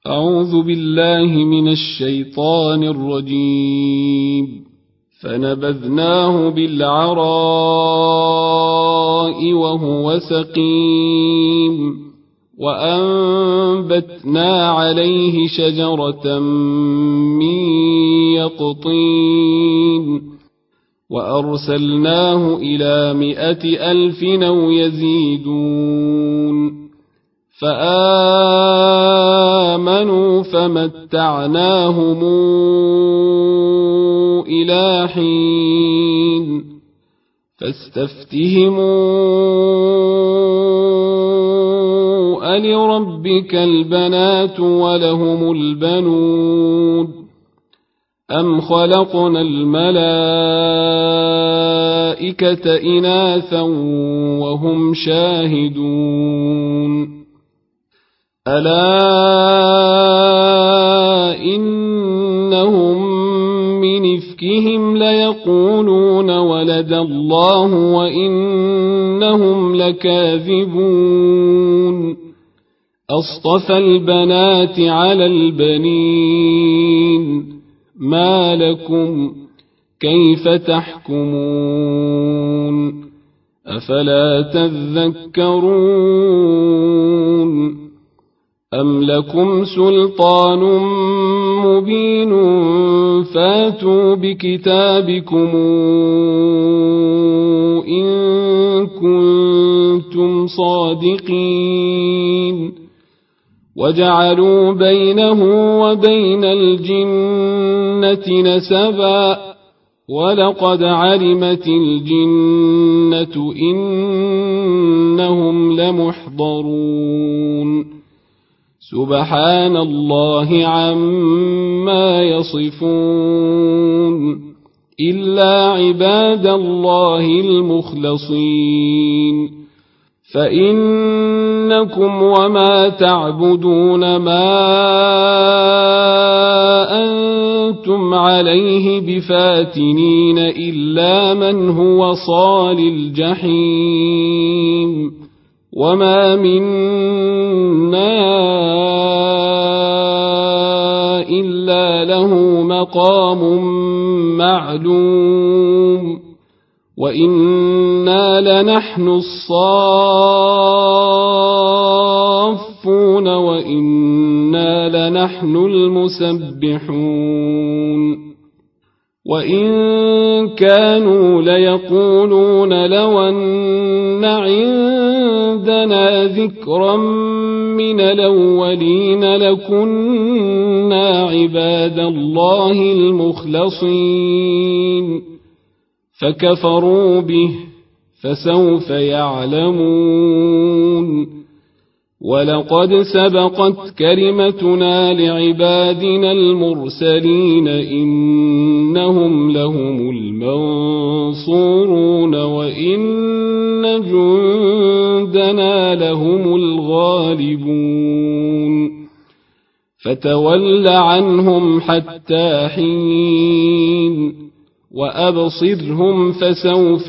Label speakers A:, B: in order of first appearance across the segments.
A: أعوذ بالله من الشيطان الرجيم. فنبذناه بالعراء وهو سقيم وأنبتنا عليه شجرة من يقطين وأرسلناه إلى 100,000 أو يزيدون فآمنوا فمتعناهم إلى حين فاستفتهموا ألربك البنات ولهم البنون أم خلقنا الملائكة إناثا وهم شاهدون ألا إنهم من إفكهم ليقولون ولد الله وإنهم لكاذبون أصطفى البنات على البنين ما لكم كيف تحكمون أفلا تذكرون أم لكم سلطان مبين فاتوا بكتابكم إن كنتم صادقين وجعلوا بينه وبين الجنة نسبا ولقد علمت الجنة إنهم لمحضرون سبحان الله عما يصفون إلا عباد الله المخلصين فإنكم وما تعبدون ما أنتم عليه بفاتنين إلا من هو صال الجحيم وما منا إلا له مقام معلوم وإنا لنحن الصافون وإنا لنحن المسبحون وإن كانوا ليقولون لو أن عندنا ذكرا من الأولين لكنا عباد الله المخلصين فكفروا به فسوف يعلمون ولقد سبقت كلمتنا لعبادنا المرسلين إنهم لهم المنصورون وإن جندنا لهم الغالبون فتول عنهم حتى حين وأبصرهم فسوف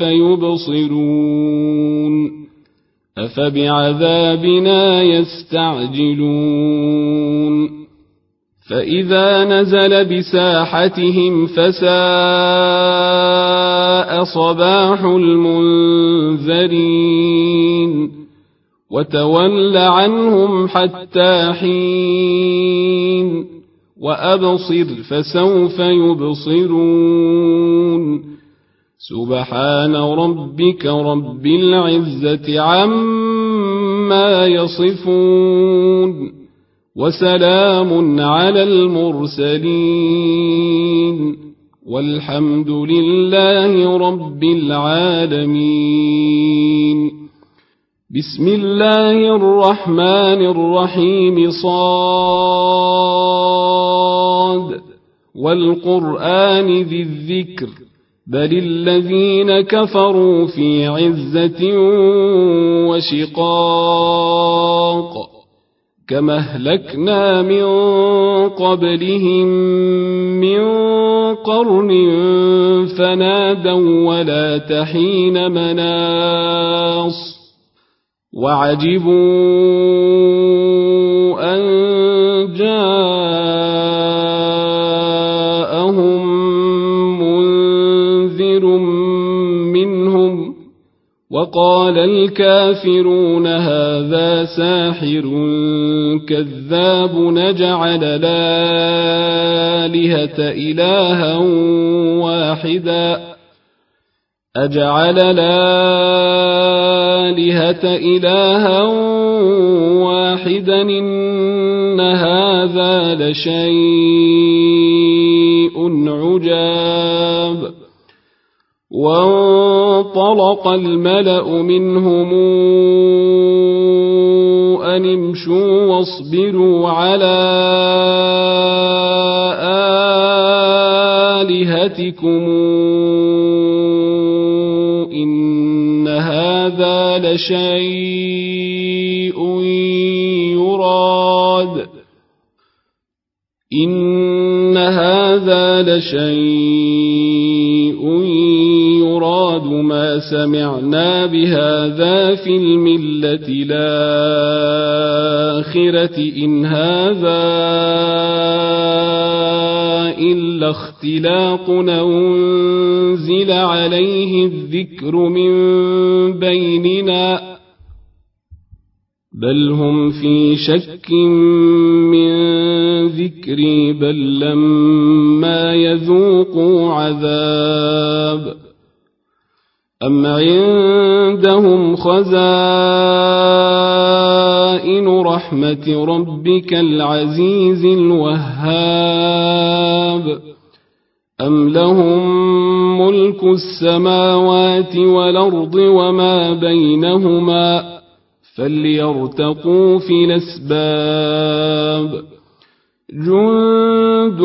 A: يبصرون أفبعذابنا يستعجلون فإذا نزل بساحتهم فساء صباح المنذرين وتول عنهم حتى حين وأبصر فسوف يبصرون سبحان ربك رب العزة عما يصفون وسلام على المرسلين والحمد لله رب العالمين بسم الله الرحمن الرحيم صاد والقرآن ذي الذكر بل الذين كفروا في عزة وشقاق كما أهلكنا من قبلهم من قرن فنادوا ولا تحين مناص وعجبوا أن جاءهم منذر منهم وقال الكافرون هذا ساحر كذاب نجعل الآلهة إلها واحدا أجعل الآلهة إلها واحدا إن هذا لشيء عجاب وانطلق الملأ منهم أن امشوا واصبروا على آلهتكم إن هذا لشيء يراد إن هذا لشيء يراد ما سمعنا بهذا في الملة الآخرة إن هذا إلا اختلاق أنزل عليه الذكر من بيننا بل هم في شك من ذكري بل لما يذوقوا عذاب أم عندهم خزائن رحمة ربك العزيز الوهاب أم لهم ملك السماوات والأرض وما بينهما فليرتقوا في الأسباب جند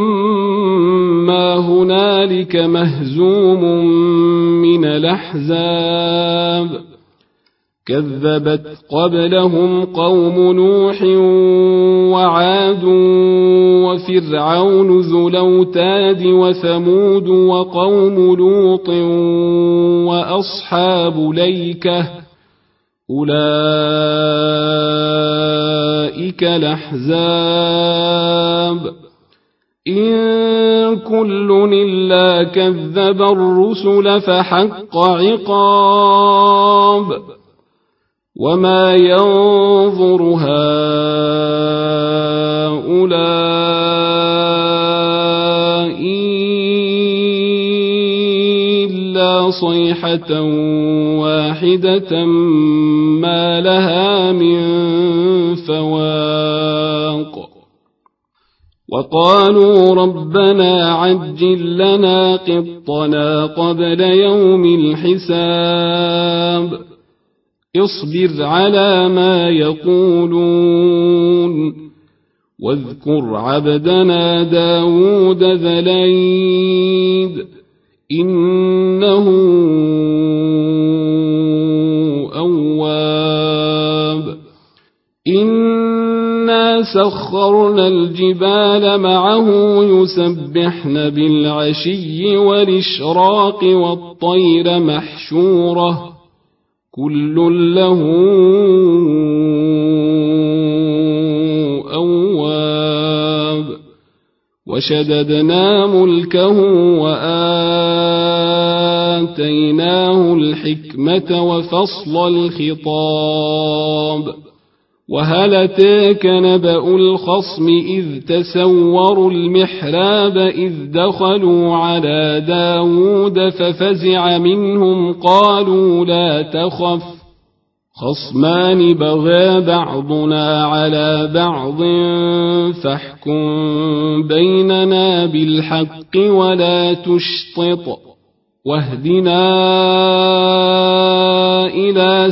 A: ما هنالك مهزوم من الأحزاب كذبت قبلهم قوم نوح وعاد وفرعون ذو الأوتاد وثمود وقوم لوط وأصحاب الأيكة أولئك الأحزاب إن كل إلا كذب الرسل فحق عقاب وما ينظر هؤلاء إلا صيحة واحدة ما لها من فواق وقالوا ربنا عجل لنا قطنا قبل يوم الحساب اصبر على ما يقولون واذكر عبدنا داود ذا الأيد إنه أواب إنا سخرنا الجبال معه يسبحن بالعشي والإشراق والطير محشورة كل له أواب وشددنا ملكه وآتيناه الحكمة وفصل الخطاب وهل أتاك نبأ الخصم إذ تسوروا المحراب إذ دخلوا على داود ففزع منهم قالوا لا تخف خصمان بغى بعضنا على بعض فاحكم بيننا بالحق ولا تشطط واهدنا إلى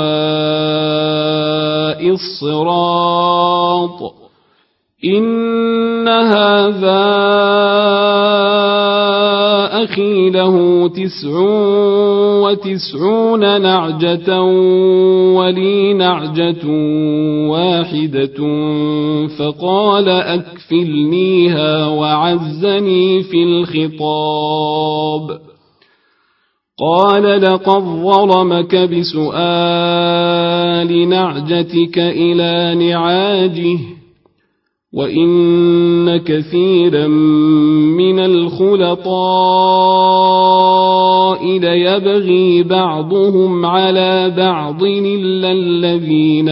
A: سواء الصراط إن هذا أخي له 99 نعجة ولي نعجة واحدة فقال أكفلنيها وعزني في الخطاب قال لقد ظلمك بسؤال نعجتك إلى نعاجه وإن كثيرا من الخلطاء ليبغي بعضهم على بعض إلا الذين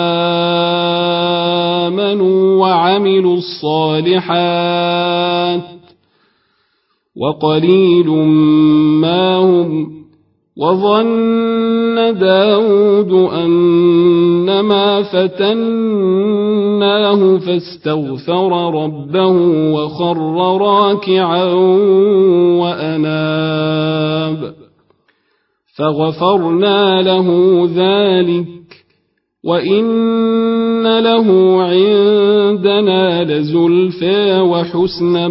A: آمنوا وعملوا الصالحات وقليل ما هم. وظن داود أنما فتناه فاستغفر ربه وخر راكعا وأناب فغفرنا له ذلك وإن له عندنا لزلفى وحسن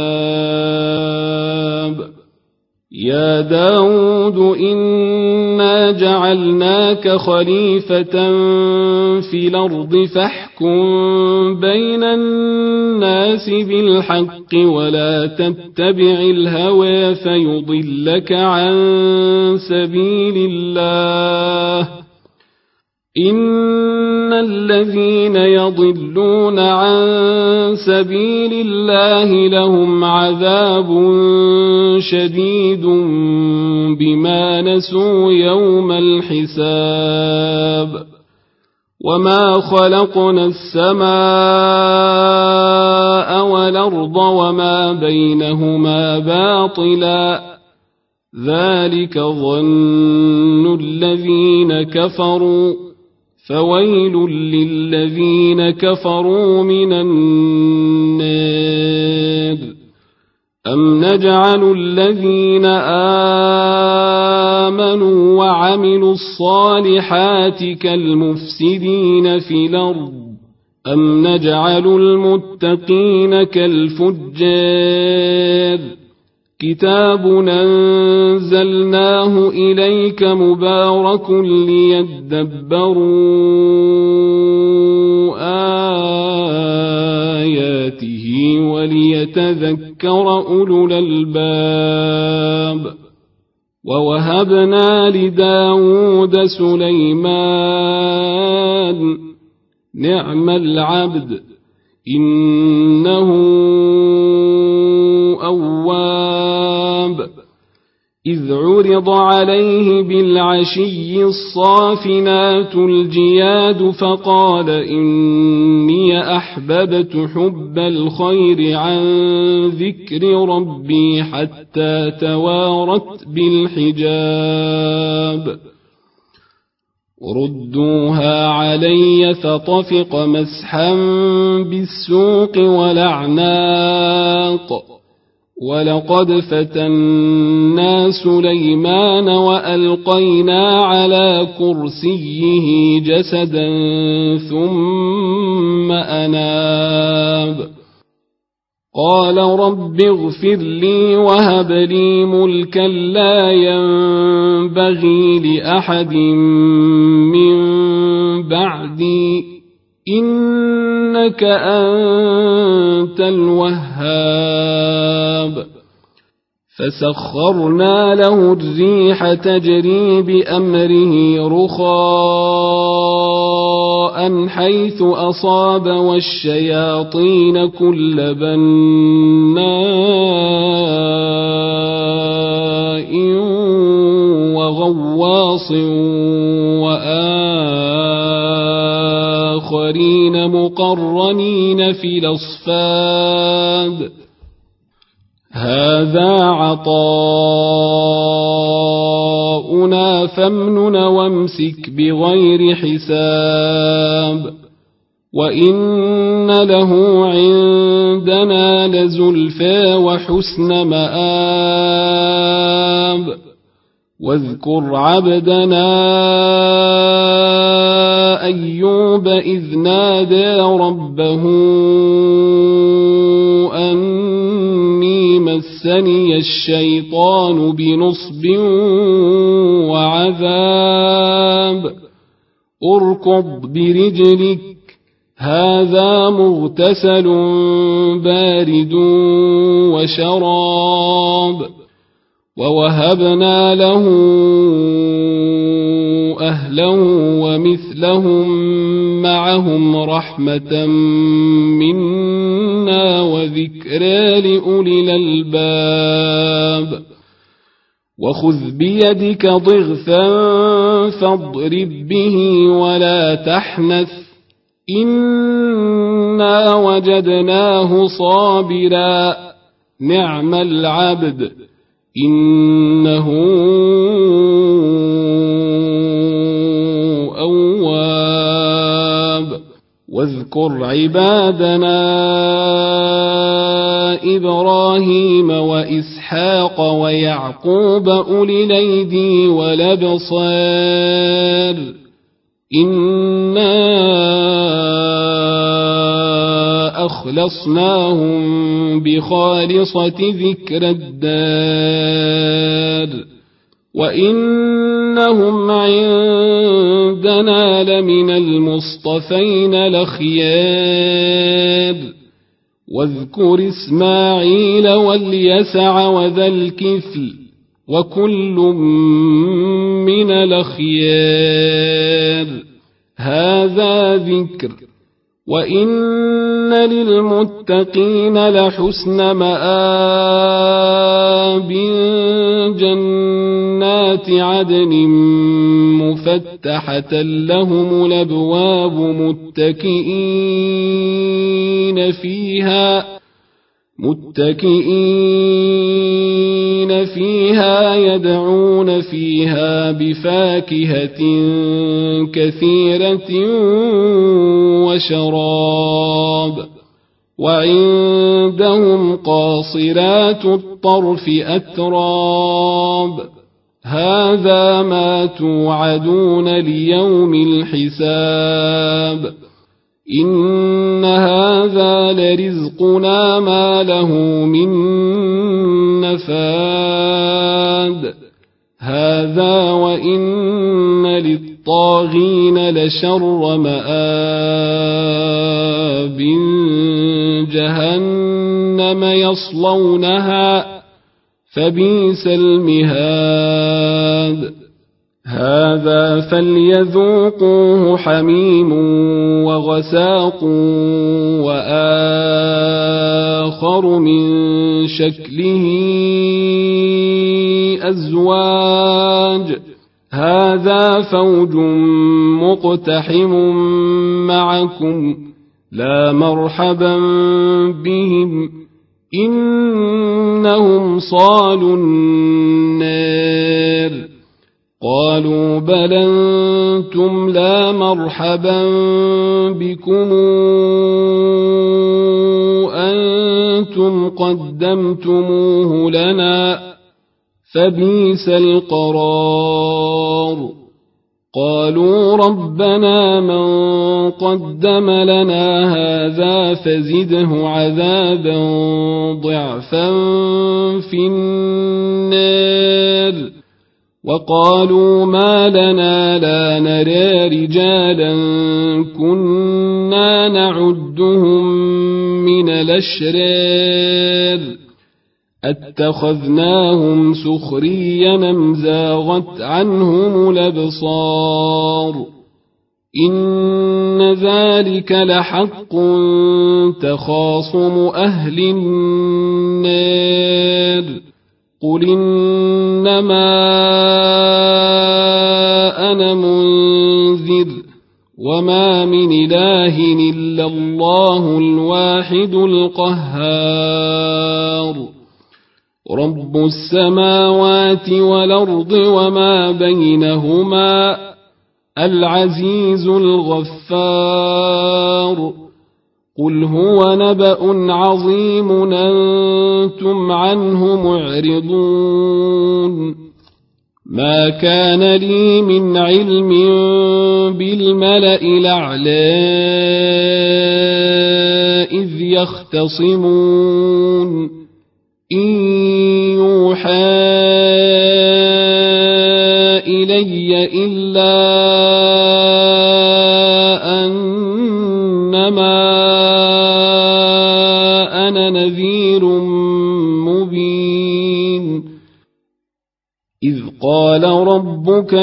A: مآب. يا داود إنا جعلناك خليفة في الأرض فاحكم بين الناس بالحق ولا تتبع الهوى فيضلك عن سبيل الله. إن الذين يضلون عن سبيل الله لهم عذاب شديد بما نسوا يوم الحساب. وما خلقنا السماء والأرض وما بينهما باطلا ذلك ظن الذين كفروا فويل للذين كفروا من النار. أم نجعل الذين آمنوا وعملوا الصالحات كالمفسدين في الأرض أم نجعل المتقين كالفجار. كتاب أنزلناه إليك مبارك ليدبروا آياته وليتذكر أولو الألباب. ووهبنا لداود سليمان نعم العبد إنه أواب. إذ عرض عليه بالعشي الصافنات الجياد فقال إني أحببت حب الخير عن ذكر ربي حتى توارت بالحجاب. ردوها علي فطفق مسحا بالسوق ولعناق. ولقد فتنا سليمان وألقينا على كرسيه جسدا ثم أناب. قال رب اغفر لي وهب لي ملكا لا ينبغي لأحد من بعدي إنك أنت الوهاب. فسخرنا له الريح تجري بأمره رخاء حيث أصاب والشياطين كل بناء وغواص وآخرين مقرنين في الأصفاد. هذا عطاؤنا فامنن وامسك بغير حساب. وإن له عندنا لزلفى وحسن مآب. واذكر عبدنا أيوب إذ نادى ربه أني مسني الشيطان بنصب وعذاب. اركض برجلك هذا مغتسل بارد وشراب. ووهبنا له أهله ومثلهم معهم رحمة منا ذكرى لأولي الألباب وخذ بيدك ضغثا فاضرب به ولا تحنث إنا وجدناه صابرا نعم العبد إنه أواب واذكر عبادنا إبراهيم وإسحاق ويعقوب أولي الأيدي والأبصار إنا أخلصناهم بخالصة ذكر الدار وإنهم عندنا لمن المصطفين الأخيار واذكر إسماعيل واليسع وذا الكفل وكل من الأخيار هذا ذكر وإن للمتقين لحسن مآب جنات عدن مفتحة لهم الأبواب متكئين فيها يدعون فيها بفاكهة كثيرة وشراب وعندهم قاصرات الطرف أتراب هذا ما توعدون ليوم الحساب إن هذا لرزقنا ما له من نفاد هذا وإن للطاغين لشر مآب جهنم يصلونها فبئس المهاد هذا فليذوقوه حميم وغساق وآخر من شكله أزواج هذا فوج مقتحم معكم لا مرحبا بهم إنهم صالوا النار قالوا بل أنتم لا مرحبا بكم أنتم قدمتموه لنا فبئس القرار قالوا ربنا من قدم لنا هذا فزده عذابا ضعفا في النار وقالوا ما لنا لا نرى رجالا كنا نعدهم من الأشرار اتخذناهم سخريا أم زاغت عنهم الأبصار إن ذلك لحق تخاصم أهل النار قل إنما أنا منذر وما من إله إلا الله الواحد القهار رب السماوات والأرض وما بينهما العزيز الغفار قل هو نبأ عظيم أنتم عنه معرضون ما كان لي من علم بالملأ الأعلى إذ يختصمون إن يوحى إلي إلا أنما أنا نذير مبين إذ قال ربك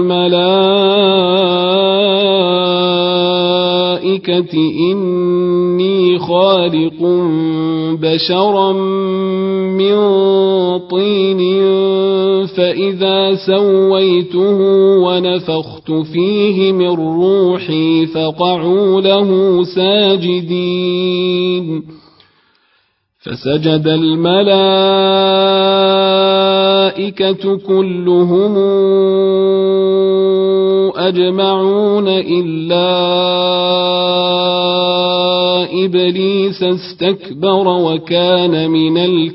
A: للملائكة إني خالق بشرا من طين فإذا سويته ونفخت فيه من روحي فقعوا له ساجدين فسجد الملائكة كلهم أجمعون إلا إبليس استكبر وكان من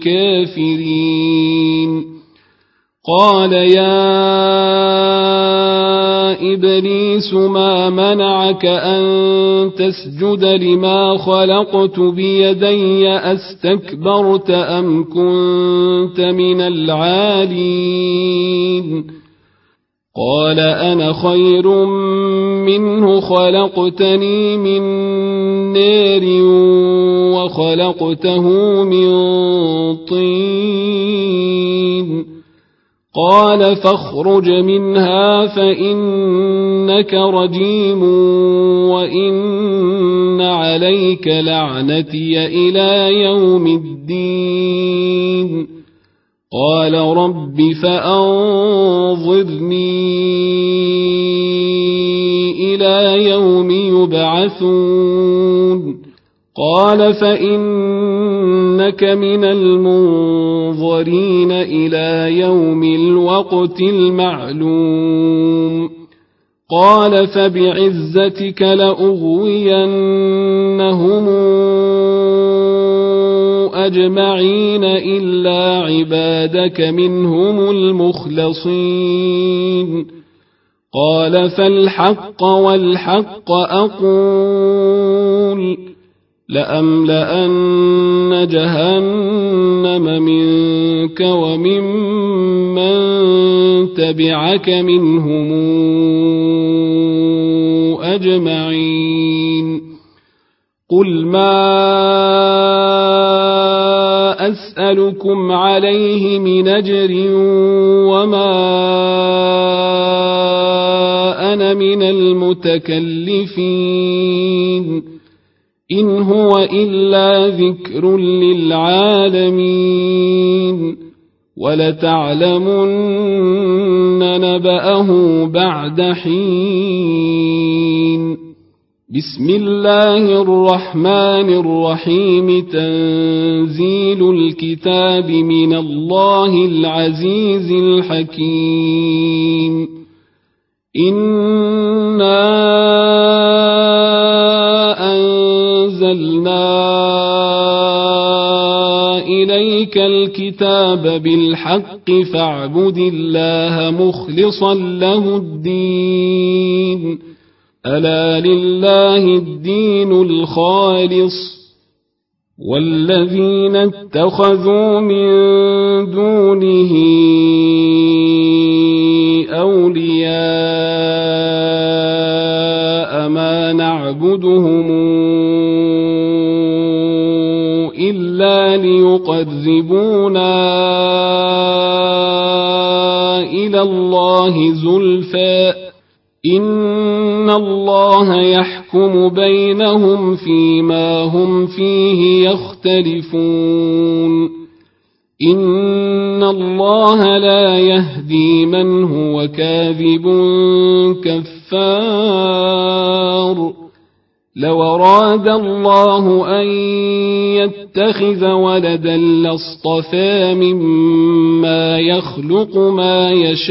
A: الكافرين قال يا إبليس ما منعك أن تسجد لما خلقت بيدي أستكبرت أم كنت من العالين قال أنا خير منه خلقتني من نار وخلقته من طين قال فاخرج منها فإنك رجيم وإن عليك لعنتي إلى يوم الدين قال رب فأنظرني إلى يوم يبعثون قال فإنك من المنظرين إلى يوم الوقت المعلوم قال فبعزتك لأغوينهم أجمعين إلا عبادك منهم المخلصين قال فالحق والحق أقول لأملأن جهنم منك وممن تبعك منهم أجمعين قل ما أسألكم عليه من أجر وما أنا من المتكلفين إن هو إلا ذكر للعالمين ولتعلمن نبأه بعد حين بسم الله الرحمن الرحيم تنزيل الكتاب من الله العزيز الحكيم إنا أنزلنا إليك الكتاب بالحق فاعبد الله مخلصا له الدين ألا لله الدين الخالص والذين اتخذوا من دونه أولياء ما نعبدهم إلا ليقربونا إلى الله زلفى إن الله يحكم بينهم فيما هم فيه يختلفون إن الله لا يهدي من هو كاذب كفار لو أراد الله أن يتخذ ولدا لاصطفى مما يخلق ما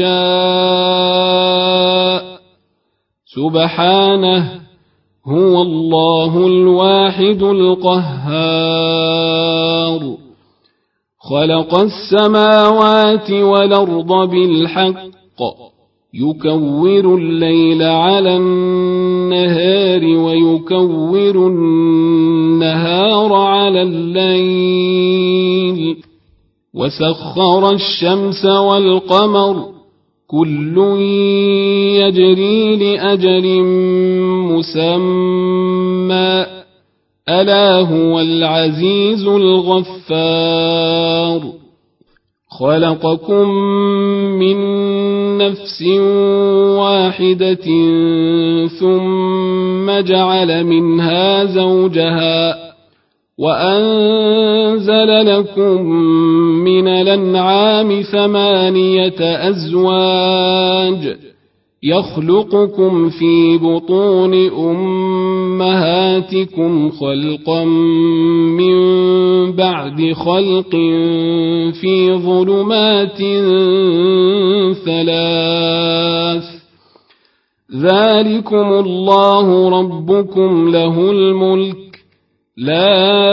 A: يشاء سبحانه هو الله الواحد القهار خلق السماوات والأرض بالحق يكور الليل على النهار ويكور النهار على الليل وسخر الشمس والقمر كل يجري لأجل مسمى ألا هو العزيز الغفار خلقكم من نفس واحدة ثم جعل منها زوجها وأنزل لكم من الأنعام 8 أزواج يخلقكم في بطون أمهاتكم خلقا من بعد خلق في ظلمات 3 ذلكم الله ربكم له الملك لا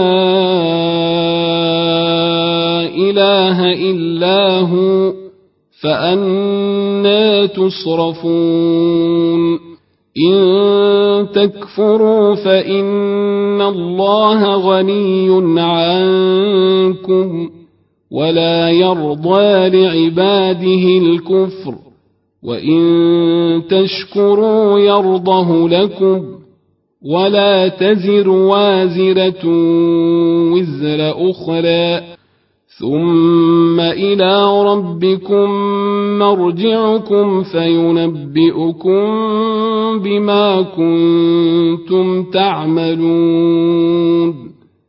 A: إله إلا هو فأنى تصرفون إن تكفروا فإن الله غني عنكم ولا يرضى لعباده الكفر وإن تشكروا يرضه لكم ولا تزر وازرة وزر أخرى ثم إلى ربكم مرجعكم فينبئكم بما كنتم تعملون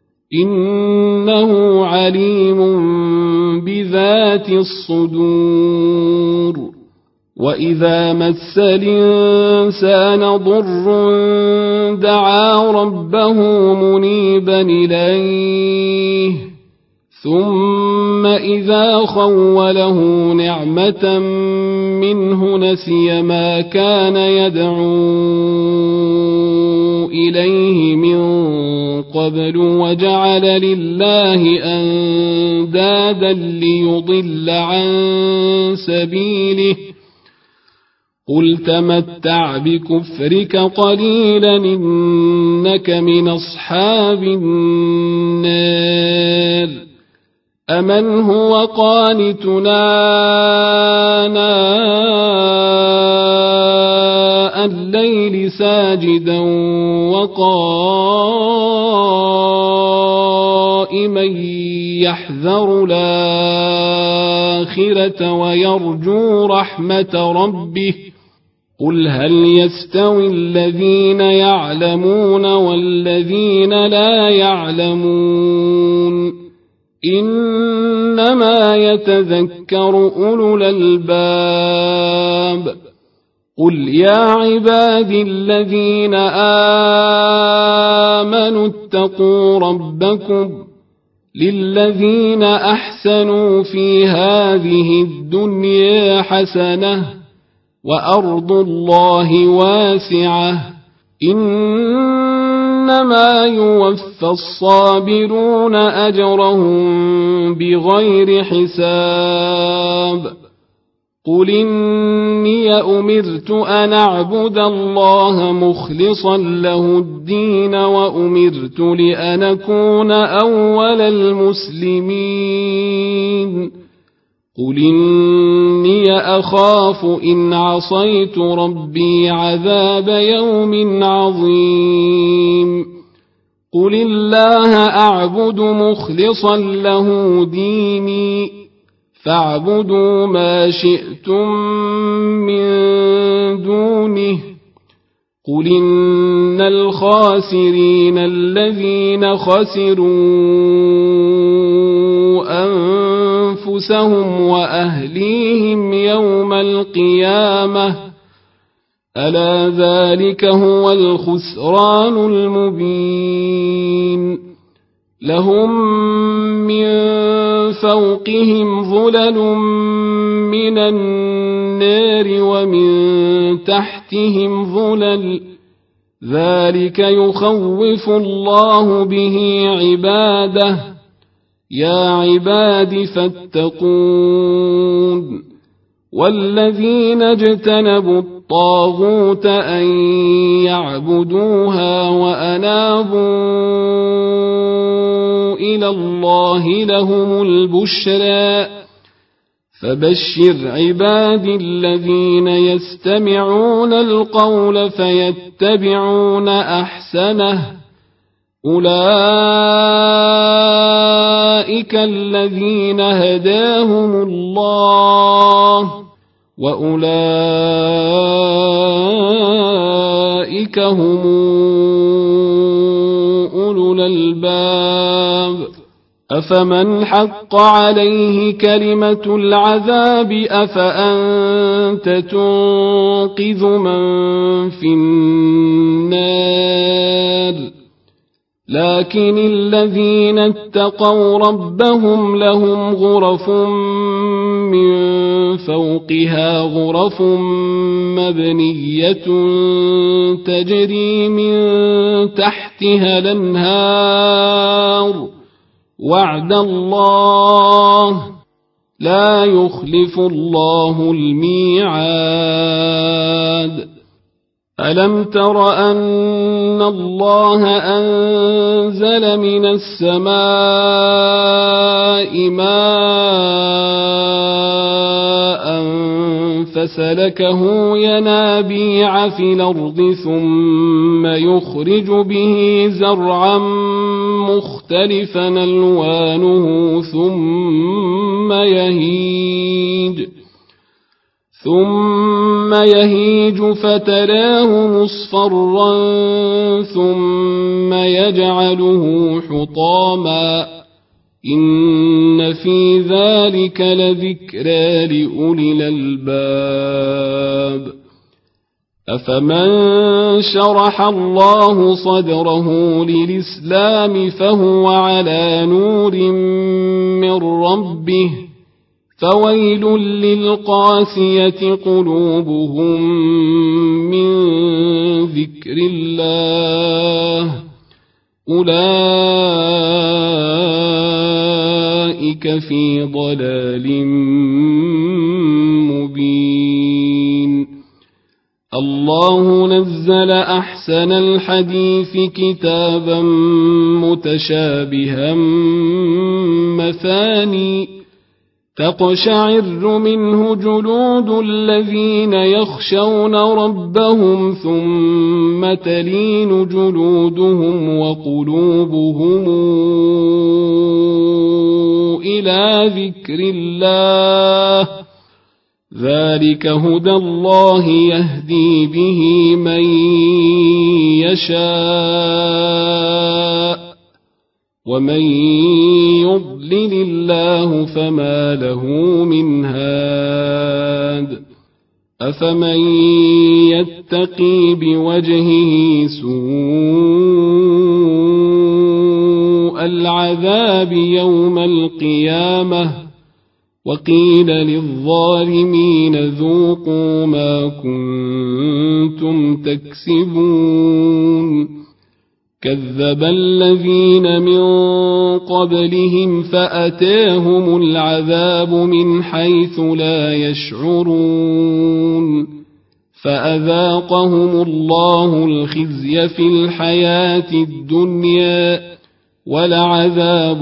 A: إنه عليم بذات الصدور وإذا مس الإنسان ضر دعا ربه منيبا إليه ثم إذا خوله نعمة منه نسي ما كان يدعو إليه من قبل وجعل لله أندادا ليضل عن سبيله قل تمتع بكفرك قليلا إنك من أصحاب النار أمن هو قانتنا آناء الليل ساجدا وقائما يحذر الآخرة ويرجو رحمة ربه قل هل يستوي الذين يعلمون والذين لا يعلمون إنما يتذكر أولو الألباب قل يا عبادي الذين آمنوا اتقوا ربكم للذين أحسنوا في هذه الدنيا حسنة وأرض الله واسعة إنما يوفى الصابرون أجرهم بغير حساب قل إني أمرت أن أعبد الله مخلصا له الدين وأمرت لأن أكون أول المسلمين قل إني أخاف إن عصيت ربي عذاب يوم عظيم قل الله أعبد مخلصا له ديني فاعبدوا ما شئتم من دونه قل إن الخاسرين الذين خسروا أنفسهم وأهليهم يوم القيامة ألا ذلك هو الخسران المبين لهم من فوقهم ظلل من النار ومن تحتهم ظلل ذلك يخوف الله به عباده يا عباد فاتقون والذين اجتنبوا الطاغوت أن يعبدوها وأنابوا إلى الله لهم البشرى فبشر عبادي الذين يستمعون القول فيتبعون أحسنه أولئك أولئك الذين هداهم الله وأولئك هم أولو الألباب أفمن حق عليه كلمة العذاب أفأنت تنقذ من في النار لكن الذين اتقوا ربهم لهم غرف من فوقها غرف مبنية تجري من تحتها الأنهار وعد الله لا يخلف الله الميعاد ألم تر أن الله أنزل من السماء ماء فسلكه ينابيع في الأرض ثم يخرج به زرعا مختلفا ألوانه ثم يهيج فتراه مصفرا ثم يجعله حطاما إن في ذلك لذكرى لأولي الألباب أفمن شرح الله صدره للإسلام فهو على نور من ربه فويل للقاسية قلوبهم من ذكر الله أولئك في ضلال مبين الله نزل أحسن الحديث كتابا متشابها مثاني تقشعر منه جلود الذين يخشون ربهم ثم تلين جلودهم وقلوبهم إلى ذكر الله ذلك هدى الله يهدي به من يشاء ومن يضلل الله فما له من هاد أفمن يتقي بوجهه سوء العذاب يوم القيامة وقيل للظالمين ذوقوا ما كنتم تكسبون كذب الذين من قبلهم فأتاهم العذاب من حيث لا يشعرون فأذاقهم الله الخزي في الحياة الدنيا ولعذاب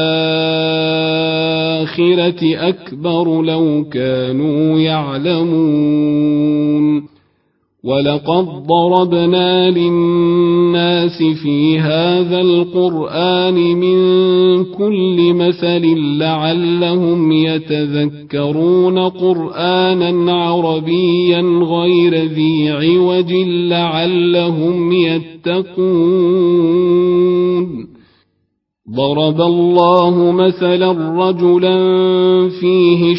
A: الآخرة أكبر لو كانوا يعلمون ولقد ضربنا للناس في هذا القرآن من كل مثل لعلهم يتذكرون قرآنا عربيا غير ذي عوج لعلهم يتقون ضرب الله مثلا رجلا فيه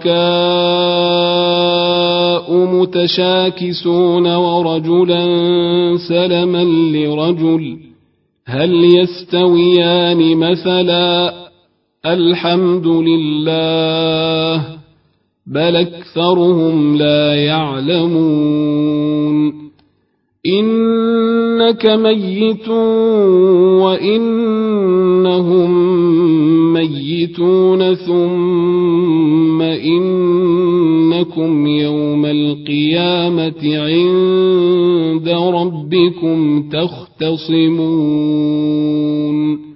A: شركاء متشاكسون ورجلا سلما لرجل هل يستويان مثلا الحمد لله بل أكثرهم لا يعلمون إنك ميت وإنهم ميتون ثم إنكم يوم القيامة عند ربكم تختصمون